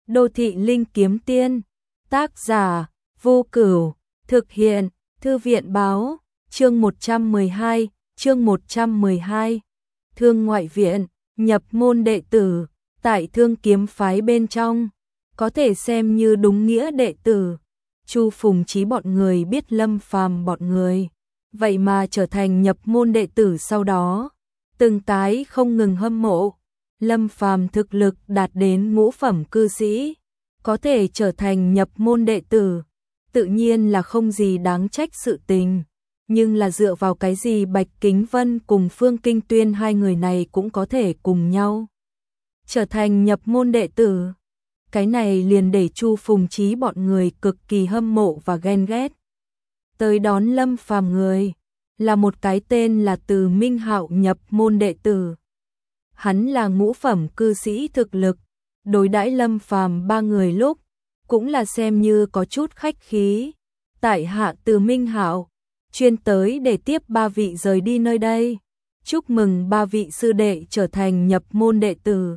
Đô thị linh kiếm tiên, tác giả, Vô Cửu, thực hiện, Thư viện báo, chương 112, Thương ngoại viện, nhập môn đệ tử, tại Thương kiếm phái bên trong, có thể xem như đúng nghĩa đệ tử. Chu Phùng Chí bọn người biết Lâm Phàm bọn người, vậy mà trở thành nhập môn đệ tử sau đó, từng cái không ngừng hâm mộ. Lâm Phàm thực lực đạt đến ngũ phẩm cư sĩ, có thể trở thành nhập môn đệ tử, tự nhiên là không gì đáng trách sự tình, nhưng là dựa vào cái gì Bạch Kính Vân cùng Phương Kinh Tuyên hai người này cũng có thể cùng nhau trở thành nhập môn đệ tử. Cái này liền để Chu Phùng Chí bọn người cực kỳ hâm mộ và ghen ghét. Tới đón Lâm Phàm người là một cái tên là Từ Minh Hạo nhập môn đệ tử. Hắn là ngũ phẩm cư sĩ thực lực, đối đãi Lâm Phàm ba người lúc cũng là xem như có chút khách khí. Tại hạ Từ Minh Hạo, chuyên tới để tiếp ba vị rời đi nơi đây. Chúc mừng ba vị sư đệ trở thành nhập môn đệ tử.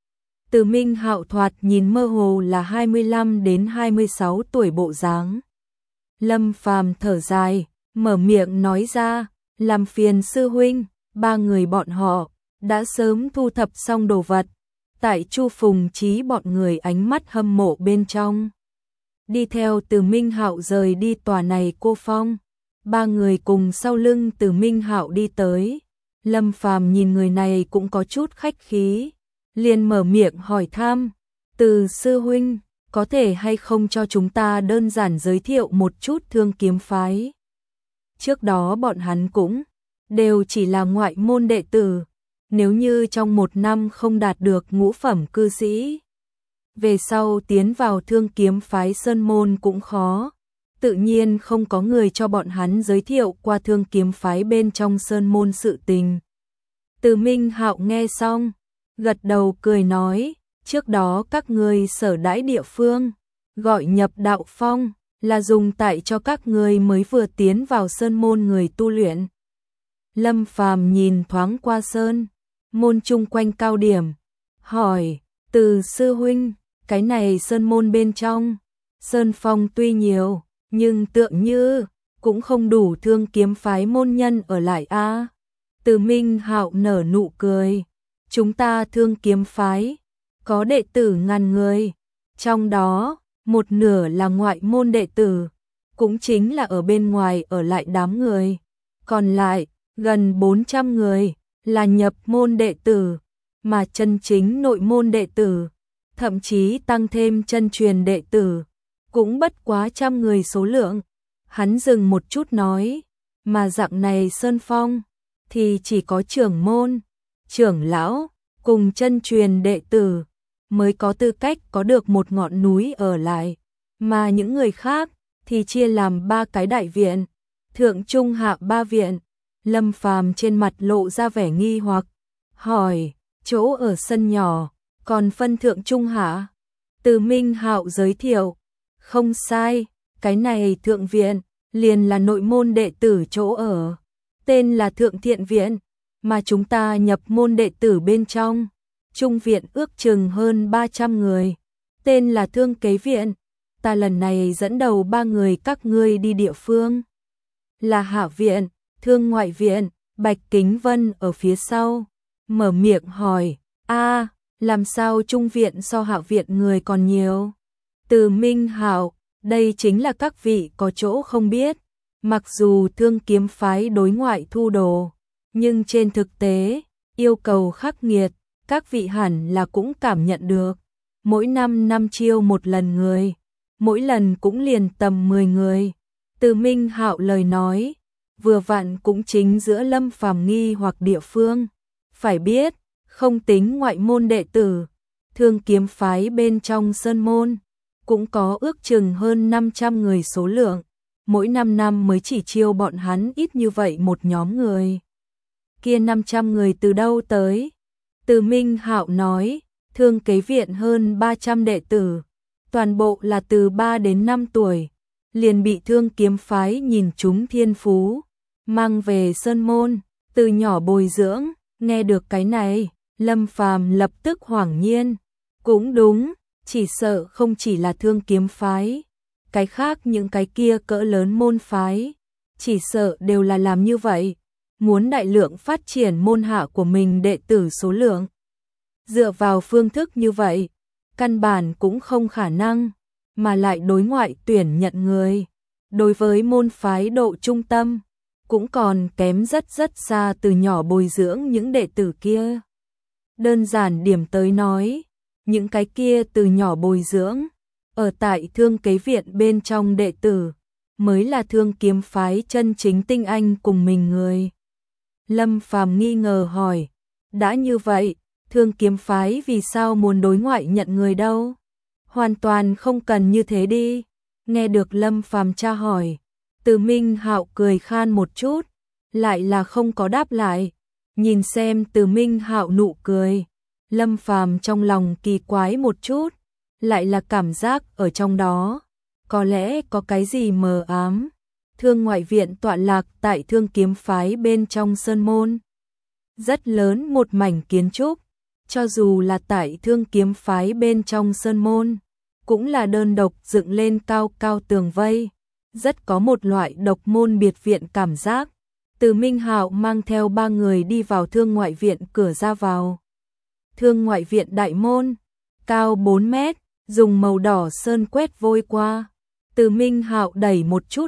Từ Minh Hạo thoạt nhìn mơ hồ là 25 đến 26 tuổi bộ dáng. Lâm Phàm thở dài, mở miệng nói ra, làm phiền sư huynh, ba người bọn họ đã sớm thu thập xong đồ vật. Tại Chu Phùng Chí bọn người ánh mắt hâm mộ bên trong, đi theo Từ Minh Hạo rời đi tòa này cô phong. Ba người cùng sau lưng Từ Minh Hạo đi tới. Lâm Phàm nhìn người này cũng có chút khách khí, liền mở miệng hỏi thăm, Từ sư huynh, có thể hay không cho chúng ta đơn giản giới thiệu một chút Thương kiếm phái? Trước đó bọn hắn cũng đều chỉ là ngoại môn đệ tử, nếu như trong một năm không đạt được ngũ phẩm cư sĩ, về sau tiến vào Thương kiếm phái sơn môn cũng khó, tự nhiên không có người cho bọn hắn giới thiệu qua Thương kiếm phái bên trong sơn môn sự tình. Từ Minh Hạo nghe xong, gật đầu cười nói, trước đó các ngươi sở đãi địa phương, gọi nhập đạo phong, là dùng tại cho các ngươi mới vừa tiến vào sơn môn người tu luyện. Lâm Phàm nhìn thoáng qua sơn môn chung quanh cao điểm, hỏi, Từ sư huynh, cái này sơn môn bên trong, sơn phong tuy nhiều, nhưng tựa như cũng không đủ Thương kiếm phái môn nhân ở lại a. Từ Minh Hạo nở nụ cười, chúng ta Thương kiếm phái có đệ tử ngàn người, trong đó một nửa là ngoại môn đệ tử, cũng chính là ở bên ngoài ở lại đám người, còn lại gần 400 người là nhập môn đệ tử, mà chân chính nội môn đệ tử, thậm chí tăng thêm chân truyền đệ tử, cũng bất quá 100 người số lượng. Hắn dừng một chút nói, mà dạng này sơn phong thì chỉ có trưởng môn, trưởng lão cùng chân truyền đệ tử mới có tư cách có được một ngọn núi ở lại, mà những người khác thì chia làm 3 cái đại viện, thượng trung hạ 3 viện. Lâm Phàm trên mặt lộ ra vẻ nghi hoặc, hỏi, chỗ ở sân nhỏ, còn phân thượng trung hạ? Từ Minh Hạo giới thiệu, không sai, cái này thượng viện liền là nội môn đệ tử chỗ ở, tên là Thượng Thiện Viện, mà chúng ta nhập môn đệ tử bên trong, trung viện ước chừng hơn 300 người, tên là Thương Kế Viện. Ta lần này dẫn đầu 3 người các ngươi đi địa phương là Hạ Viện, Thương Ngoại Viện. Bạch Kính Vân ở phía sau mở miệng hỏi, làm sao trung viện so Hạ Viện người còn nhiều? Từ Minh Hạo, đây chính là các vị có chỗ không biết, mặc dù Thương kiếm phái đối ngoại thu đồ, nhưng trên thực tế yêu cầu khắc nghiệt, các vị hẳn là cũng cảm nhận được. Mỗi năm chiêu một lần người, mỗi lần cũng liền tầm 10 người. Từ Minh Hạo lời nói vừa vặn cũng chính giữa Lâm Phàm nghi hoặc địa phương. Phải biết, không tính ngoại môn đệ tử, Thương kiếm phái bên trong sơn môn cũng có ước chừng hơn 500 người số lượng, mỗi 5 năm mới chỉ chiêu bọn hắn ít như vậy một nhóm người. Kia 500 người từ đâu tới? Từ Minh Hạo nói, Thương Kế Viện hơn 300 đệ tử, toàn bộ là từ 3 đến 5 tuổi, liền bị Thương kiếm phái nhìn trúng thiên phú, mang về sơn môn, từ nhỏ bồi dưỡng. Nghe được cái này, Lâm Phàm lập tức hoảng nhiên, cũng đúng, chỉ sợ không chỉ là Thương Kiếm phái, cái khác những cái kia cỡ lớn môn phái, chỉ sợ đều là làm như vậy, muốn đại lượng phát triển môn hạ của mình đệ tử số lượng. Dựa vào phương thức như vậy, căn bản cũng không khả năng, mà lại đối ngoại tuyển nhận người. Đối với môn phái độ trung tâm, cũng còn kém rất xa từ nhỏ bồi dưỡng những đệ tử kia. Đơn giản điểm tới nói, những cái kia từ nhỏ bồi dưỡng, ở tại Thương Kế Viện bên trong đệ tử, mới là Thương Kiếm phái chân chính tinh anh cùng mình người. Lâm Phàm nghi ngờ hỏi, đã như vậy, Thương Kiếm phái vì sao muốn đối ngoại nhận người đâu? Hoàn toàn không cần như thế đi. Nghe được Lâm Phàm tra hỏi, Từ Minh Hạo cười khan một chút, lại là không có đáp lại. Nhìn xem Từ Minh Hạo nụ cười, Lâm Phàm trong lòng kỳ quái một chút, lại là cảm giác ở trong đó, có lẽ có cái gì mờ ám. Thương ngoại viện tọa lạc tại Thương Kiếm phái bên trong sơn môn. Rất lớn một mảnh kiến trúc, cho dù là tại Thương Kiếm phái bên trong sơn môn, cũng là đơn độc dựng lên cao cao tường vây, rất có một loại độc môn biệt viện cảm giác. Từ Minh Hạo mang theo 3 người đi vào Thương ngoại viện cửa ra vào. Thương ngoại viện đại môn, cao 4 mét, dùng màu đỏ sơn quét vôi qua. Từ Minh Hạo đẩy một chút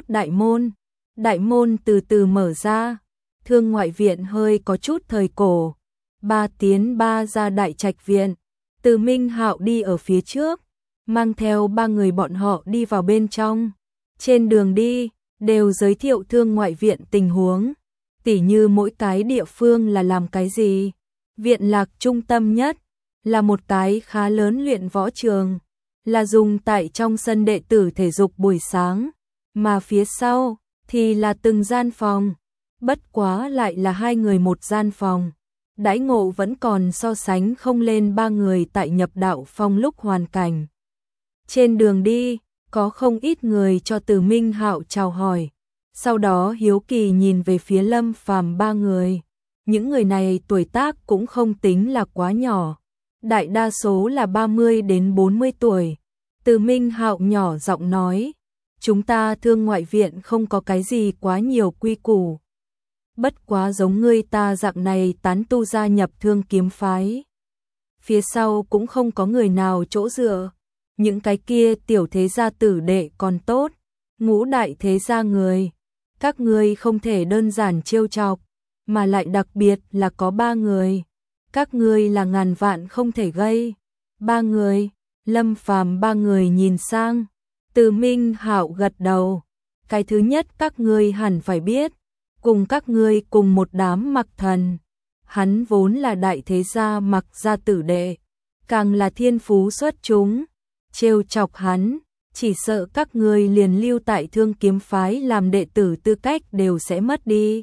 đại môn từ từ mở ra. Thương ngoại viện hơi có chút thời cổ, 3 tiến 3 ra đại trạch viện. Từ Minh Hạo đi ở phía trước, mang theo 3 người bọn họ đi vào bên trong. Trên đường đi, đều giới thiệu Thương ngoại viện tình huống, tỉ như mỗi cái địa phương là làm cái gì. Viện lạc trung tâm nhất, là một cái khá lớn luyện võ trường, là dùng tại trong sân đệ tử thể dục buổi sáng, mà phía sau thì là từng gian phòng, bất quá lại là 2 người một gian phòng. Đãi ngộ vẫn còn so sánh không lên 3 người tại Nhập Đạo Phong lúc hoàn cảnh. Trên đường đi, có không ít người cho Từ Minh Hạo chào hỏi, sau đó hiếu kỳ nhìn về phía Lâm Phàm 3 người. Những người này tuổi tác cũng không tính là quá nhỏ, đại đa số là 30 đến 40 tuổi. Từ Minh Hạo nhỏ giọng nói, chúng ta Thương ngoại viện không có cái gì quá nhiều quy củ. Bất quá giống ngươi ta dạng này tán tu gia nhập Thương Kiếm phái, phía sau cũng không có người nào chỗ dựa. Những cái kia tiểu thế gia tử đệ còn tốt, ngũ đại thế gia người, các ngươi không thể đơn giản trêu chọc, mà lại đặc biệt là có 3 người, các ngươi là ngàn vạn không thể gây. 3 người, Lâm Phàm 3 người nhìn sang, Từ Minh Hạo gật đầu, cái thứ nhất các ngươi hẳn phải biết, cùng các ngươi cùng một đám Mặc Thần, hắn vốn là đại thế gia Mặc gia tử đệ, càng là thiên phú xuất chúng, trêu chọc hắn, chỉ sợ các ngươi liền lưu tại Thương Kiếm phái làm đệ tử tư cách đều sẽ mất đi.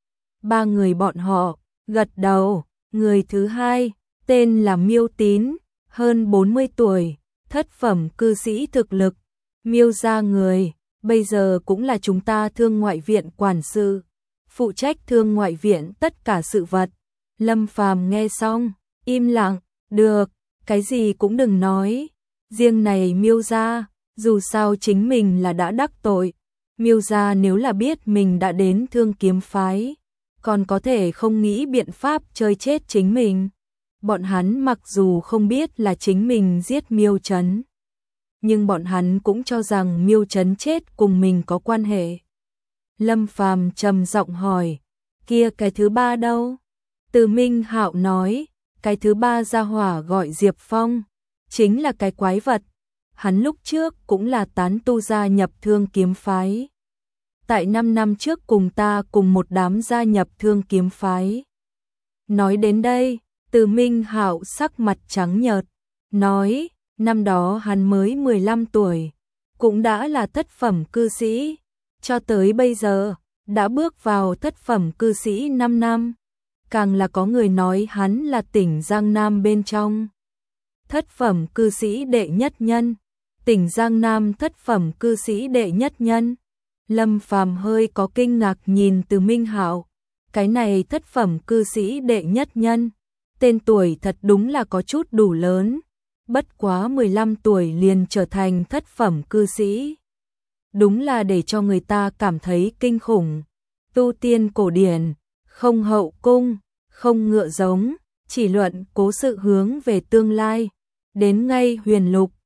3 người bọn họ gật đầu. Người thứ hai tên là Miêu Tín, hơn 40 tuổi, thất phẩm cư sĩ thực lực, Miêu gia người, bây giờ cũng là chúng ta Thương ngoại viện quản sự, phụ trách Thương ngoại viện tất cả sự vật. Lâm Phàm nghe xong, im lặng, được, cái gì cũng đừng nói, riêng này Miêu gia, dù sao chính mình là đã đắc tội, Miêu gia nếu là biết mình đã đến Thương Kiếm phái, còn có thể không nghĩ biện pháp chơi chết chính mình. Bọn hắn mặc dù không biết là chính mình giết Miêu Trấn, nhưng bọn hắn cũng cho rằng Miêu Trấn chết cùng mình có quan hệ. Lâm Phàm trầm giọng hỏi, kia cái thứ 3 đâu? Từ Minh Hạo nói, cái thứ 3 gia hỏa gọi Diệp Phong, chính là cái quái vật. Hắn lúc trước cũng là tán tu gia nhập Thương Kiếm phái. Tại 5 năm trước cùng ta cùng một đám gia nhập Thương Kiếm phái. Nói đến đây, Từ Minh Hạo sắc mặt trắng nhợt, nói, năm đó hắn mới 15 tuổi, cũng đã là thất phẩm cư sĩ, cho tới bây giờ, đã bước vào thất phẩm cư sĩ 5 năm, càng là có người nói hắn là tỉnh Giang Nam bên trong. Thất phẩm cư sĩ đệ nhất nhân, tỉnh Giang Nam thất phẩm cư sĩ đệ nhất nhân. Lâm Phàm hơi có kinh ngạc nhìn Từ Minh Hạo, cái này thất phẩm cư sĩ đệ nhất nhân, tên tuổi thật đúng là có chút đủ lớn, bất quá 15 tuổi liền trở thành thất phẩm cư sĩ. Đúng là để cho người ta cảm thấy kinh khủng. Tu tiên cổ điển, không hậu cung, không ngựa giống, chỉ luận cố sự hướng về tương lai. Đến ngay huyền lục,